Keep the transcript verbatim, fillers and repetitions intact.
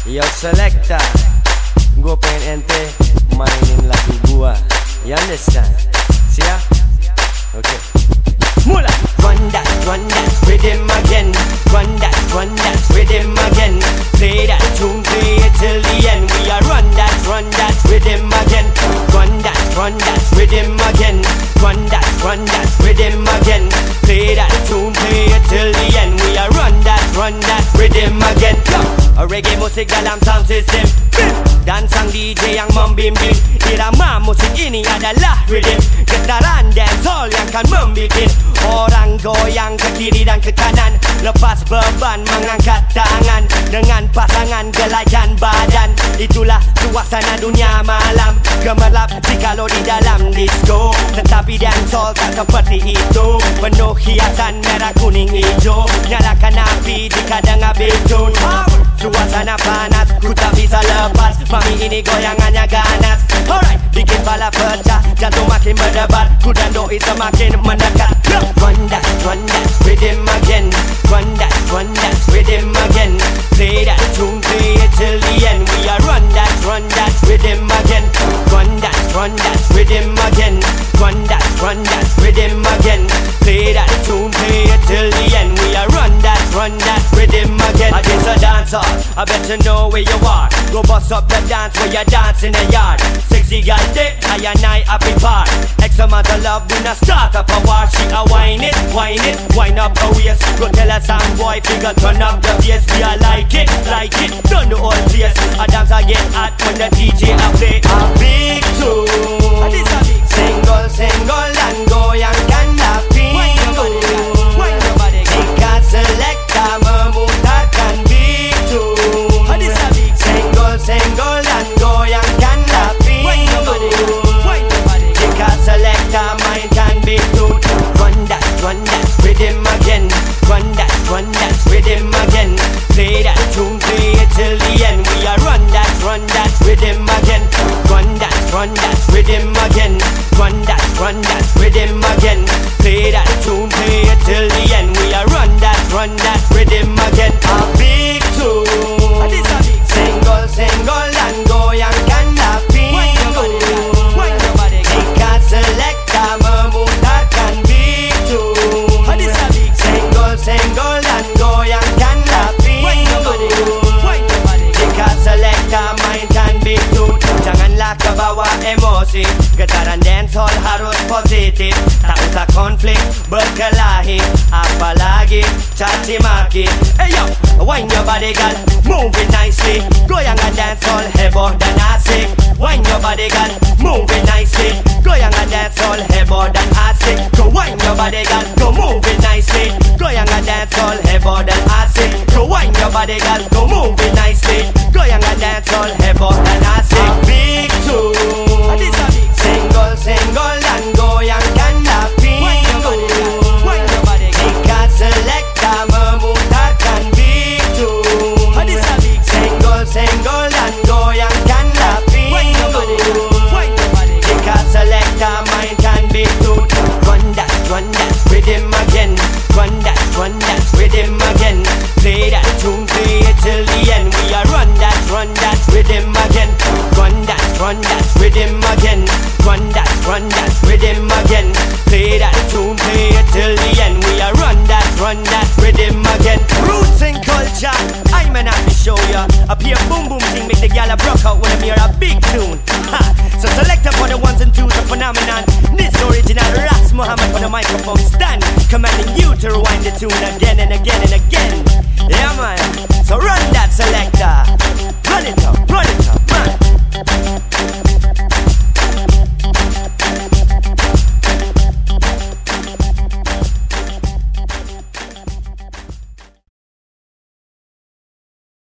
Yo selector, gua pengen ente mainin lagu gua. You understand? Siap? Okay. Mula. Run that, run that rhythm again. Run that, run that rhythm again. Play that tune, play it till the end. We are run that, run that rhythm again. Run that, run that rhythm again. Run that, run that rhythm again. Play that tune, play it till the end. We are run that, run that rhythm again. A reggae musik dalam sound system. Dan sang D J yang membimbing. Irama musik ini adalah rhythm. Getaran dancehall yang kan membikin orang goyang ke kiri dan ke kanan. Lepas beban mengangkat tangan. Dengan pasangan gelaikan badan. Itulah suasana dunia malam. Gemerlap jikalau di dalam disco. Tetapi dancehall tak seperti itu. Penuh hiasan merah kuning hijau. Nyalakan api jika dengar beat tune. Suasana panas, ku tak bisa lepas. Mami ini goyangannya ganas. Alright, bikin bala pecah, jantung makin berdebar. Ku dan doi semakin mendekat. Run that, run that rhythm again. Run that, run that rhythm again. Play that tune, play it till the end. We are run that, run that rhythm again. Run that, run that rhythm again. Run that, run that rhythm again. Play that tune, play it till the end. We are run that, run that rhythm again. Against a dancer, I better know where you are. Go bust up the dance where you dance in the yard. Sexy girl day, I and I happy part. X amount of love, do not start up a war. She a whine it, whine it, wind up her waist. Go tell her some boy, figure turn up the bass. We a like it, like it, done the whole place. A dance I get hot when the D J a play a big tune. Single, single and goyangkan la pintu. Jika selector memutarkan big tune. Single, single and goyangkan la pintu. Jika selector mainkan big tune. Run that, run that rhythm again. Run that, run that rhythm again. Play that tune, play it till the end. We are run that, run that rhythm again. Run that, run that rhythm again. Run that, run that rhythm again. Play that tune, play it till the end. We are run that, run that rhythm again. A big tune. Single, single and goyangkan la pintu. Jika selector memutarkan big tune. Single, single and goyangkan la pintu. Jika selector mainkan big tune. Janganlah kebawa emosi. Getaran dancehall harus positif. Tak usah konflik berkelahi. Apalagi caci maki. Hey yo, wind your body girl, move it nicely. Goyangan dancehall heboh dan asik. Wind your body girl, move it nicely. Goyangan dancehall heboh dan asik. Go wind your body girl, go move it nicely. Goyangan dancehall heboh dan asik. Go wind your body girl, go move it nicely. Goyangan dancehall heboh dan asik. Big tune. Single, single and goyangkan la pintu. Jika selector memutarkan big tune. Single, single and goyangkan la pintu. Jika selector mainkan big tune. Run that, run that rhythm again. Run that, run that rhythm again. Play that tune, play it till the end. We are run that, run that rhythm again. Run that, run that rhythm again. Run that, run that rhythm again. Play that tune, play it till the end. We are run that, run that rhythm again. Roots and culture, I'm an happy show ya. Up here boom boom sing, make the gal a broke out when I'm hear a big tune. Ha. So select up for the ones and twos, a phenomenon. This original Ras Muhammad for the microphone stand, commanding you to rewind the tune again and again and again. Yeah man.